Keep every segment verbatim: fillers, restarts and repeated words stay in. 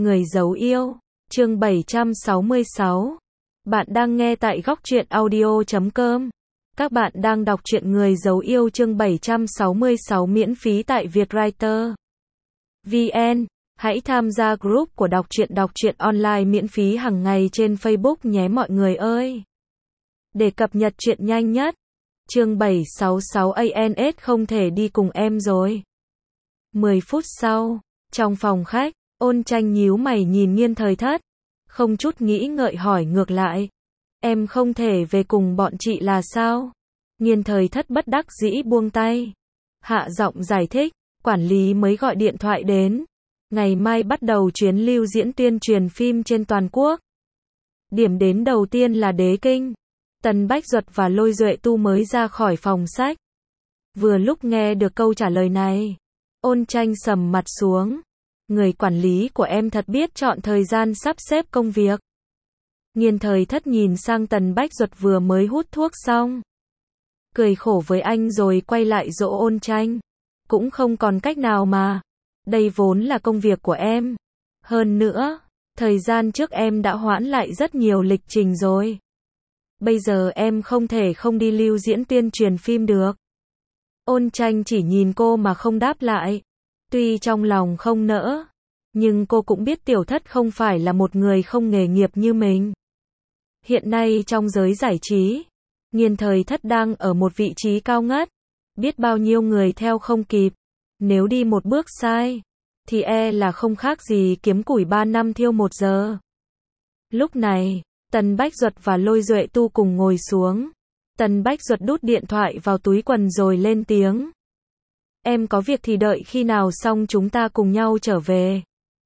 Người giấu yêu, chương bảy trăm sáu mươi sáu. Bạn đang nghe tại góc truyện audio chấm com. Các bạn đang đọc truyện Người giấu yêu chương bảy trăm sáu mươi sáu miễn phí tại Vietwriter vê en. Hãy tham gia group của đọc truyện đọc truyện online miễn phí hàng ngày trên Facebook nhé mọi người ơi. Để cập nhật truyện nhanh nhất. Chương bảy trăm sáu mươi sáu a en ét không thể đi cùng em rồi. mười phút sau, trong phòng khách, Ôn Tranh nhíu mày nhìn Nghiên Thời Thất, không chút nghĩ ngợi hỏi ngược lại. Em không thể về cùng bọn chị là sao? Nghiên Thời Thất bất đắc dĩ buông tay. Hạ giọng giải thích, quản lý mới gọi điện thoại đến. Ngày mai bắt đầu chuyến lưu diễn tuyên truyền phim trên toàn quốc. Điểm đến đầu tiên là Đế Kinh. Tần Bách Duật và Lôi Duệ Tu mới ra khỏi phòng sách. Vừa lúc nghe được câu trả lời này, Ôn Tranh sầm mặt xuống. Người quản lý của em thật biết chọn thời gian sắp xếp công việc. Nghiên Thời Thất nhìn sang Tần Bách Duật vừa mới hút thuốc xong, cười khổ với anh rồi quay lại dỗ Ôn Tranh. Cũng không còn cách nào mà. Đây vốn là công việc của em. Hơn nữa, thời gian trước em đã hoãn lại rất nhiều lịch trình rồi. Bây giờ em không thể không đi lưu diễn tuyên truyền phim được. Ôn Tranh chỉ nhìn cô mà không đáp lại. Tuy trong lòng không nỡ, nhưng cô cũng biết Tiểu Thất không phải là một người không nghề nghiệp như mình. Hiện nay trong giới giải trí, Nghiên Thời Thất đang ở một vị trí cao ngất. Biết bao nhiêu người theo không kịp. Nếu đi một bước sai, thì e là không khác gì kiếm củi ba năm thiêu một giờ. Lúc này, Tần Bách Duật và Lôi Duệ Tu cùng ngồi xuống. Tần Bách Duật đút điện thoại vào túi quần rồi lên tiếng. Em có việc thì đợi khi nào xong chúng ta cùng nhau trở về.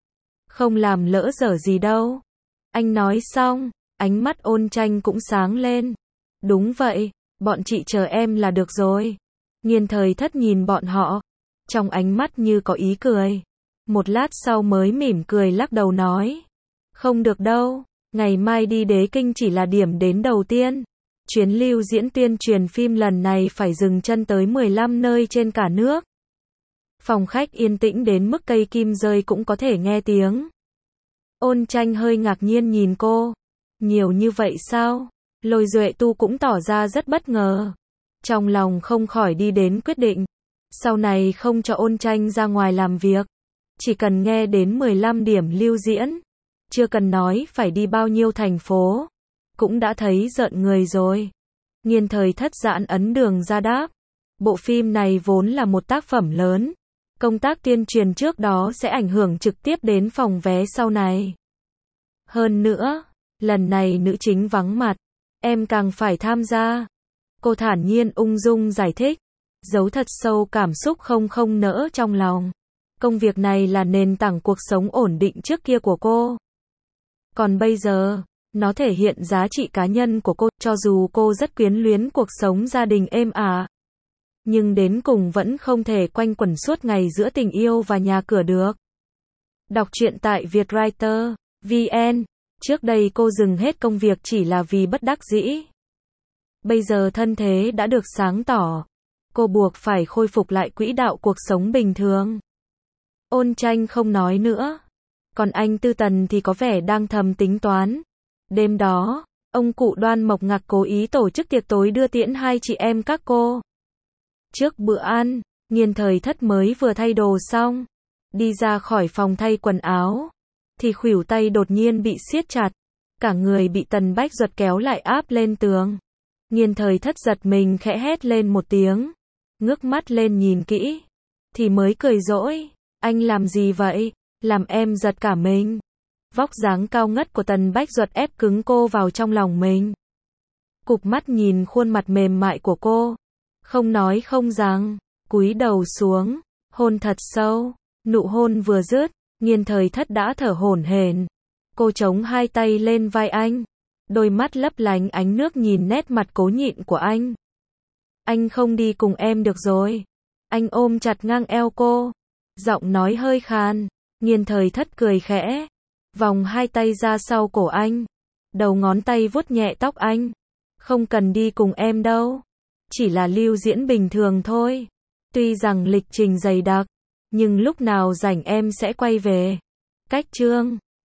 Không làm lỡ dở gì đâu. Anh nói xong, ánh mắt Ôn Tranh cũng sáng lên. Đúng vậy, bọn chị chờ em là được rồi. Nghiên Thời Thất nhìn bọn họ, trong ánh mắt như có ý cười. Một lát sau mới mỉm cười lắc đầu nói. Không được đâu, ngày mai đi Đế Kinh chỉ là điểm đến đầu tiên. Chuyến lưu diễn tuyên truyền phim lần này phải dừng chân tới mười lăm nơi trên cả nước. Phòng khách yên tĩnh đến mức cây kim rơi cũng có thể nghe tiếng. Ôn Tranh hơi ngạc nhiên nhìn cô. Nhiều như vậy sao? Lôi Duệ Tu cũng tỏ ra rất bất ngờ. Trong lòng không khỏi đi đến quyết định. Sau này không cho Ôn Tranh ra ngoài làm việc. Chỉ cần nghe đến mười lăm điểm lưu diễn. Chưa cần nói phải đi bao nhiêu thành phố. Cũng đã thấy rợn người rồi. Nghiên Thời Thất giãn ấn đường ra đáp. Bộ phim này vốn là một tác phẩm lớn. Công tác tuyên truyền trước đó sẽ ảnh hưởng trực tiếp đến phòng vé sau này. Hơn nữa, lần này nữ chính vắng mặt. Em càng phải tham gia. Cô thản nhiên ung dung giải thích. Giấu thật sâu cảm xúc không không nỡ trong lòng. Công việc này là nền tảng cuộc sống ổn định trước kia của cô. Còn bây giờ, nó thể hiện giá trị cá nhân của cô, cho dù cô rất quyến luyến cuộc sống gia đình êm ả. Nhưng đến cùng vẫn không thể quanh quẩn suốt ngày giữa tình yêu và nhà cửa được. Đọc truyện tại Vietwriter vê en. Trước đây cô dừng hết công việc chỉ là vì bất đắc dĩ. Bây giờ thân thế đã được sáng tỏ. Cô buộc phải khôi phục lại quỹ đạo cuộc sống bình thường. Ôn Tranh không nói nữa. Còn anh Tư Tần thì có vẻ đang thầm tính toán. Đêm đó, ông cụ Đoan Mộc Ngạc cố ý tổ chức tiệc tối đưa tiễn hai chị em các cô. Trước bữa ăn, Nghiên Thời Thất mới vừa thay đồ xong. Đi ra khỏi phòng thay quần áo. Thì khuỷu tay đột nhiên bị siết chặt. Cả người bị Tần Bách Duật kéo lại áp lên tường. Nghiên Thời Thất giật mình khẽ hét lên một tiếng. Ngước mắt lên nhìn kỹ. Thì mới cười dỗi. Anh làm gì vậy? Làm em giật cả mình. Vóc dáng cao ngất của Tần Bách Duật ép cứng cô vào trong lòng mình. Cụp mắt nhìn khuôn mặt mềm mại của cô. Không nói không rằng. Cúi đầu xuống. Hôn thật sâu. Nụ hôn vừa dứt. Nghiên Thời Thất đã thở hổn hển. Cô chống hai tay lên vai anh. Đôi mắt lấp lánh ánh nước nhìn nét mặt cố nhịn của anh. Anh không đi cùng em được rồi. Anh ôm chặt ngang eo cô. Giọng nói hơi khàn. Nghiên Thời Thất cười khẽ. Vòng hai tay ra sau cổ anh. Đầu ngón tay vuốt nhẹ tóc anh. Không cần đi cùng em đâu. Chỉ là lưu diễn bình thường thôi. Tuy rằng lịch trình dày đặc. Nhưng lúc nào rảnh em sẽ quay về. Cách chương